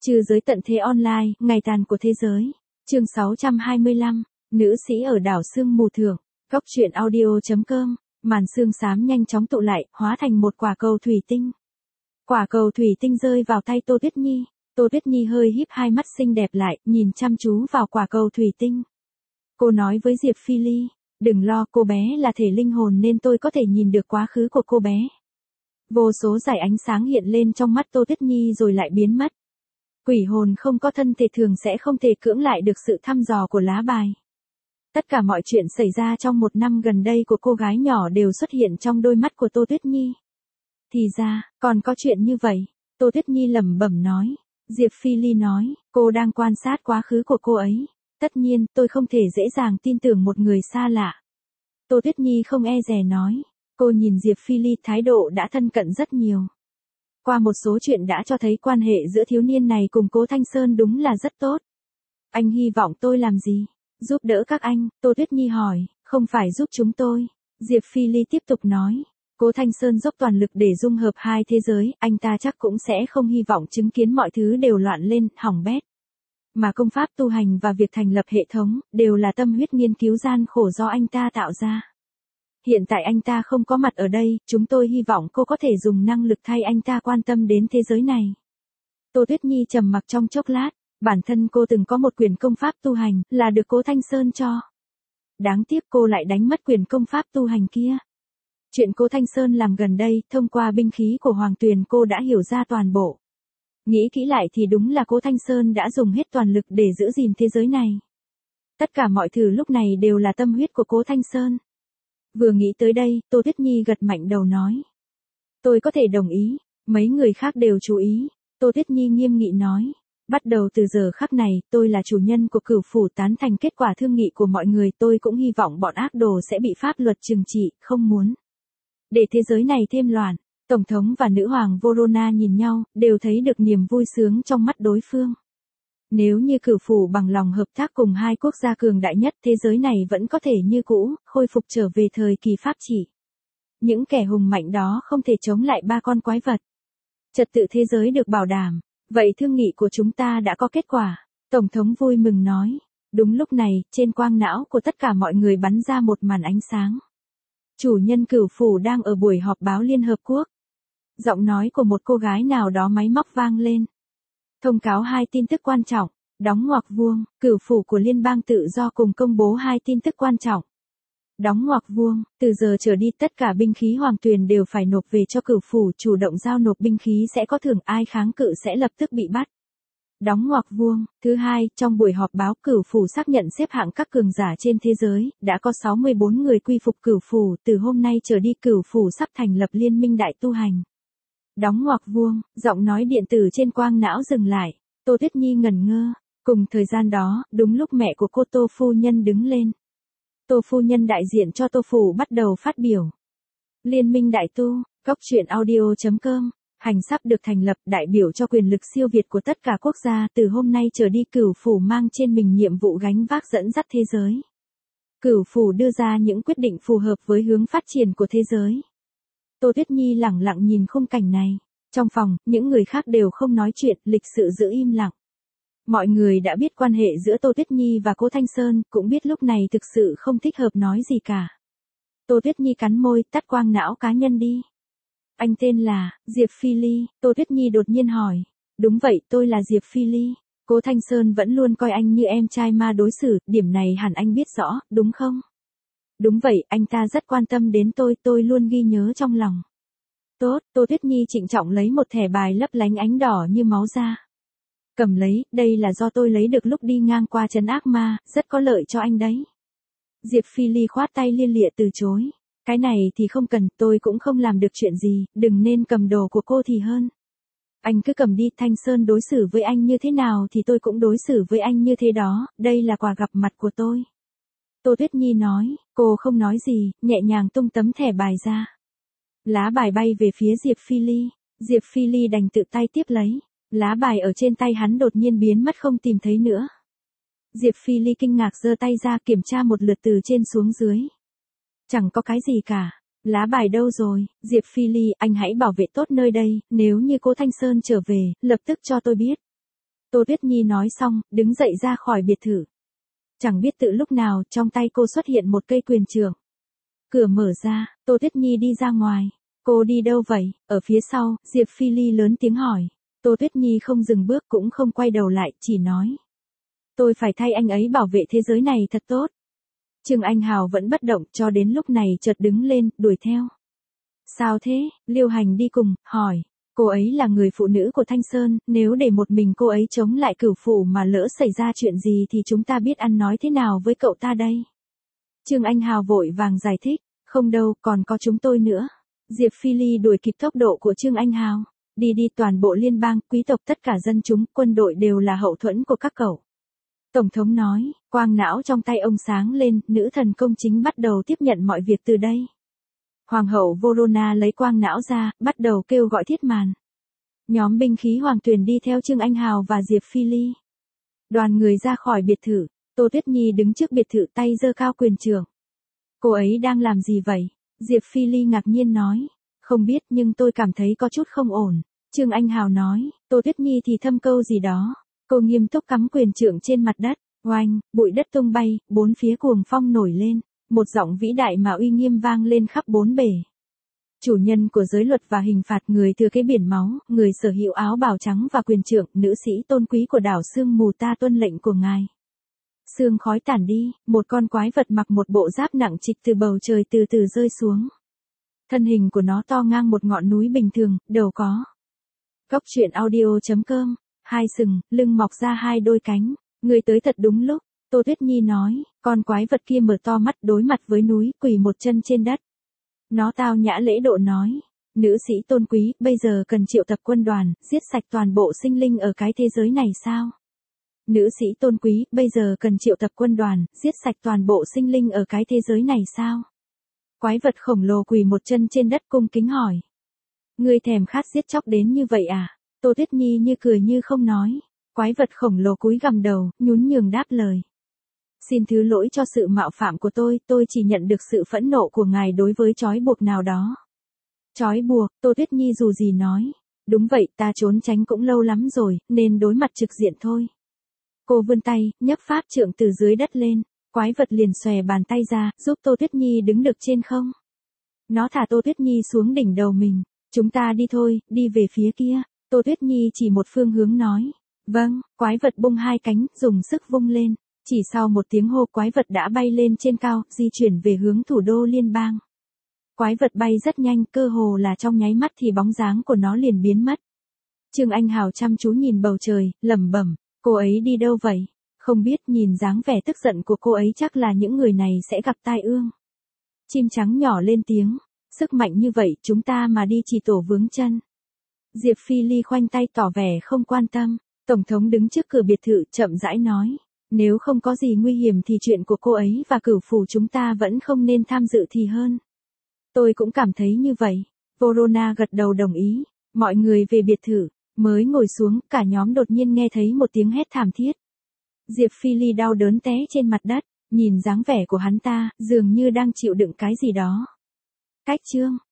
Trừ giới tận thế online, ngày tàn của thế giới. Chương 625, nữ sĩ ở đảo sương mù thưởng. Góc truyện audio.com. Màn sương xám nhanh chóng tụ lại, hóa thành một quả cầu thủy tinh. Quả cầu thủy tinh rơi vào tay Tô Tuyết Nhi. Tô Tuyết Nhi hơi híp hai mắt xinh đẹp lại, nhìn chăm chú vào quả cầu thủy tinh. Cô nói với Diệp Phi Ly, đừng lo, cô bé là thể linh hồn nên tôi có thể nhìn được quá khứ của cô bé. Vô số dải ánh sáng hiện lên trong mắt Tô Tuyết Nhi rồi lại biến mất. Quỷ hồn không có thân thể thường sẽ không thể cưỡng lại được sự thăm dò của lá bài. Tất cả mọi chuyện xảy ra trong một năm gần đây của cô gái nhỏ đều xuất hiện trong đôi mắt của Tô Tuyết Nhi. Thì ra, còn có chuyện như vậy, Tô Tuyết Nhi lẩm bẩm nói. Diệp Phi Ly nói, cô đang quan sát quá khứ của cô ấy. Tất nhiên, tôi không thể dễ dàng tin tưởng một người xa lạ. Tô Tuyết Nhi không e dè nói. Cô nhìn Diệp Phi Ly thái độ đã thân cận rất nhiều. Qua một số chuyện đã cho thấy quan hệ giữa thiếu niên này cùng Cố Thanh Sơn đúng là rất tốt. Anh hy vọng tôi làm gì? Giúp đỡ các anh, Tô Tuyết Nhi hỏi, không phải giúp chúng tôi. Diệp Phi Ly tiếp tục nói, Cố Thanh Sơn dốc toàn lực để dung hợp hai thế giới, anh ta chắc cũng sẽ không hy vọng chứng kiến mọi thứ đều loạn lên, hỏng bét. Mà công pháp tu hành và việc thành lập hệ thống, đều là tâm huyết nghiên cứu gian khổ do anh ta tạo ra. Hiện tại anh ta không có mặt ở đây, chúng tôi hy vọng cô có thể dùng năng lực thay anh ta quan tâm đến thế giới này. Tô Tuyết Nhi trầm mặc trong chốc lát, bản thân cô từng có một quyền công pháp tu hành, là được Cố Thanh Sơn cho. Đáng tiếc cô lại đánh mất quyền công pháp tu hành kia. Chuyện Cố Thanh Sơn làm gần đây, thông qua binh khí của Hoàng Tuyền cô đã hiểu ra toàn bộ. Nghĩ kỹ lại thì đúng là Cố Thanh Sơn đã dùng hết toàn lực để giữ gìn thế giới này. Tất cả mọi thứ lúc này đều là tâm huyết của Cố Thanh Sơn. Vừa nghĩ tới đây, Tô Tuyết Nhi gật mạnh đầu nói. Tôi có thể đồng ý, mấy người khác đều chú ý. Tô Tuyết Nhi nghiêm nghị nói. Bắt đầu từ giờ khắc này, tôi là chủ nhân của Cửu Phủ, tán thành kết quả thương nghị của mọi người, tôi cũng hy vọng bọn ác đồ sẽ bị pháp luật trừng trị, không muốn để thế giới này thêm loạn. Tổng thống và nữ hoàng Vorona nhìn nhau, đều thấy được niềm vui sướng trong mắt đối phương. Nếu như Cửu Phủ bằng lòng hợp tác cùng hai quốc gia cường đại nhất, thế giới này vẫn có thể như cũ, khôi phục trở về thời kỳ pháp trị. Những kẻ hùng mạnh đó không thể chống lại ba con quái vật. Trật tự thế giới được bảo đảm. Vậy thương nghị của chúng ta đã có kết quả. Tổng thống vui mừng nói. Đúng lúc này, trên quang não của tất cả mọi người bắn ra một màn ánh sáng. Chủ nhân Cửu Phủ đang ở buổi họp báo Liên Hợp Quốc. Giọng nói của một cô gái nào đó máy móc vang lên. Thông cáo hai tin tức quan trọng. Đóng ngoặc vuông, Cửu Phủ của Liên bang Tự do cùng công bố hai tin tức quan trọng. Đóng ngoặc vuông, từ giờ trở đi tất cả binh khí Hoàng Tuyền đều phải nộp về cho Cửu Phủ, chủ động giao nộp binh khí sẽ có thưởng, ai kháng cự sẽ lập tức bị bắt. Đóng ngoặc vuông, thứ hai, trong buổi họp báo Cửu Phủ xác nhận xếp hạng các cường giả trên thế giới, đã có 64 người quy phục Cửu Phủ, từ hôm nay trở đi Cửu Phủ sắp thành lập liên minh đại tu hành. Đóng ngoặc vuông, giọng nói điện tử trên quang não dừng lại, Tô Tuyết Nhi ngẩn ngơ, cùng thời gian đó, đúng lúc mẹ của cô Tô phu nhân đứng lên. Tô phu nhân đại diện cho Tô Phủ bắt đầu phát biểu. Liên minh đại tu, góc truyện audio.com, hành sắp được thành lập, đại biểu cho quyền lực siêu việt của tất cả quốc gia, từ hôm nay trở đi Cửu Phủ mang trên mình nhiệm vụ gánh vác dẫn dắt thế giới. Cửu Phủ đưa ra những quyết định phù hợp với hướng phát triển của thế giới. Tô Tuyết Nhi lẳng lặng nhìn khung cảnh này. Trong phòng, những người khác đều không nói chuyện, lịch sự giữ im lặng. Mọi người đã biết quan hệ giữa Tô Tuyết Nhi và Cố Thanh Sơn, cũng biết lúc này thực sự không thích hợp nói gì cả. Tô Tuyết Nhi cắn môi, tắt quang não cá nhân đi. Anh tên là Diệp Phi Ly, Tô Tuyết Nhi đột nhiên hỏi. Đúng vậy, tôi là Diệp Phi Ly. Cố Thanh Sơn vẫn luôn coi anh như em trai ma đối xử, điểm này hẳn anh biết rõ, đúng không? Đúng vậy, anh ta rất quan tâm đến tôi luôn ghi nhớ trong lòng. Tốt, Tô Tuyết Nhi trịnh trọng lấy một thẻ bài lấp lánh ánh đỏ như máu ra. Cầm lấy, đây là do tôi lấy được lúc đi ngang qua trấn ác ma, rất có lợi cho anh đấy. Diệp Phi Ly khoát tay lia lịa từ chối. Cái này thì không cần, tôi cũng không làm được chuyện gì, đừng nên cầm đồ của cô thì hơn. Anh cứ cầm đi, Thanh Sơn đối xử với anh như thế nào thì tôi cũng đối xử với anh như thế đó, đây là quà gặp mặt của tôi. Tô Tuyết Nhi nói, cô không nói gì, nhẹ nhàng tung tấm thẻ bài ra. Lá bài bay về phía Diệp Phi Ly. Diệp Phi Ly đành tự tay tiếp lấy. Lá bài ở trên tay hắn đột nhiên biến mất không tìm thấy nữa. Diệp Phi Ly kinh ngạc giơ tay ra kiểm tra một lượt từ trên xuống dưới. Chẳng có cái gì cả. Lá bài đâu rồi, Diệp Phi Ly, anh hãy bảo vệ tốt nơi đây, nếu như Cố Thanh Sơn trở về, lập tức cho tôi biết. Tô Tuyết Nhi nói xong, đứng dậy ra khỏi biệt thự. Chẳng biết tự lúc nào, trong tay cô xuất hiện một cây quyền trượng. Cửa mở ra, Tô Tuyết Nhi đi ra ngoài. Cô đi đâu vậy? Ở phía sau, Diệp Phi Ly lớn tiếng hỏi. Tô Tuyết Nhi không dừng bước cũng không quay đầu lại, chỉ nói. Tôi phải thay anh ấy bảo vệ thế giới này thật tốt. Trương Anh Hào vẫn bất động cho đến lúc này chợt đứng lên, đuổi theo. Sao thế? Liêu Hành đi cùng, hỏi. Cô ấy là người phụ nữ của Thanh Sơn, nếu để một mình cô ấy chống lại Cửu Phủ mà lỡ xảy ra chuyện gì thì chúng ta biết ăn nói thế nào với cậu ta đây? Trương Anh Hào vội vàng giải thích, không đâu, còn có chúng tôi nữa. Diệp Phi Ly đuổi kịp tốc độ của Trương Anh Hào. Đi toàn bộ liên bang, quý tộc tất cả dân chúng, quân đội đều là hậu thuẫn của các cậu. Tổng thống nói, quang não trong tay ông sáng lên, nữ thần công chính bắt đầu tiếp nhận mọi việc từ đây. Hoàng hậu Volona lấy quang não ra, bắt đầu kêu gọi thiết màn. Nhóm binh khí hoàng tuyền đi theo Trương Anh Hào và Diệp Phi Ly. Đoàn người ra khỏi biệt thự, Tô Tuyết Nhi đứng trước biệt thự tay giơ cao quyền trượng. Cô ấy đang làm gì vậy? Diệp Phi Ly ngạc nhiên nói. Không biết nhưng tôi cảm thấy có chút không ổn. Trương Anh Hào nói, Tô Tuyết Nhi thì thâm câu gì đó. Cô nghiêm túc cắm quyền trượng trên mặt đất. Oanh, bụi đất tung bay, bốn phía cuồng phong nổi lên. Một giọng vĩ đại mà uy nghiêm vang lên khắp bốn bể. Chủ nhân của giới luật và hình phạt, người thừa kế biển máu, người sở hữu áo bào trắng và quyền trượng, nữ sĩ tôn quý của đảo sương mù, ta tuân lệnh của ngài. Sương khói tản đi, một con quái vật mặc một bộ giáp nặng trịch từ bầu trời từ từ rơi xuống. Thân hình của nó to ngang một ngọn núi bình thường, đầu có. Góc truyện audio.com, hai sừng, lưng mọc ra hai đôi cánh. Người tới thật đúng lúc. Tô Tuyết Nhi nói, con quái vật kia mở to mắt đối mặt với núi, quỳ một chân trên đất. Nó tao nhã lễ độ nói, nữ sĩ tôn quý, bây giờ cần triệu tập quân đoàn, giết sạch toàn bộ sinh linh ở cái thế giới này sao? Nữ sĩ tôn quý, bây giờ cần triệu tập quân đoàn, giết sạch toàn bộ sinh linh ở cái thế giới này sao? Quái vật khổng lồ quỳ một chân trên đất cung kính hỏi. Ngươi thèm khát giết chóc đến như vậy à? Tô Tuyết Nhi như cười như không nói. Quái vật khổng lồ cúi gằm đầu, nhún nhường đáp lời. Xin thứ lỗi cho sự mạo phạm của tôi chỉ nhận được sự phẫn nộ của ngài đối với trói buộc nào đó. Trói buộc, Tô Tuyết Nhi dù gì nói. Đúng vậy, ta trốn tránh cũng lâu lắm rồi, nên đối mặt trực diện thôi. Cô vươn tay, nhấc pháp trượng từ dưới đất lên. Quái vật liền xòe bàn tay ra, giúp Tô Tuyết Nhi đứng được trên không. Nó thả Tô Tuyết Nhi xuống đỉnh đầu mình. Chúng ta đi thôi, đi về phía kia. Tô Tuyết Nhi chỉ một phương hướng nói. Vâng, quái vật bung hai cánh, dùng sức vung lên. Chỉ sau một tiếng hô, quái vật đã bay lên trên cao, di chuyển về hướng thủ đô liên bang. Quái vật bay rất nhanh, cơ hồ là trong nháy mắt thì bóng dáng của nó liền biến mất. Trương Anh Hào chăm chú nhìn bầu trời, lẩm bẩm, cô ấy đi đâu vậy? Không biết, nhìn dáng vẻ tức giận của cô ấy chắc là những người này sẽ gặp tai ương. Chim trắng nhỏ lên tiếng, sức mạnh như vậy chúng ta mà đi chỉ tổ vướng chân. Diệp Phi Ly khoanh tay tỏ vẻ không quan tâm. Tổng thống đứng trước cửa biệt thự chậm rãi nói, nếu không có gì nguy hiểm thì chuyện của cô ấy và Cửu Phủ chúng ta vẫn không nên tham dự thì hơn. Tôi cũng cảm thấy như vậy. Volona gật đầu đồng ý. Mọi người về biệt thự, mới ngồi xuống, cả nhóm đột nhiên nghe thấy một tiếng hét thảm thiết. Diệp Phi Ly đau đớn té trên mặt đất, nhìn dáng vẻ của hắn ta, dường như đang chịu đựng cái gì đó. Cách chương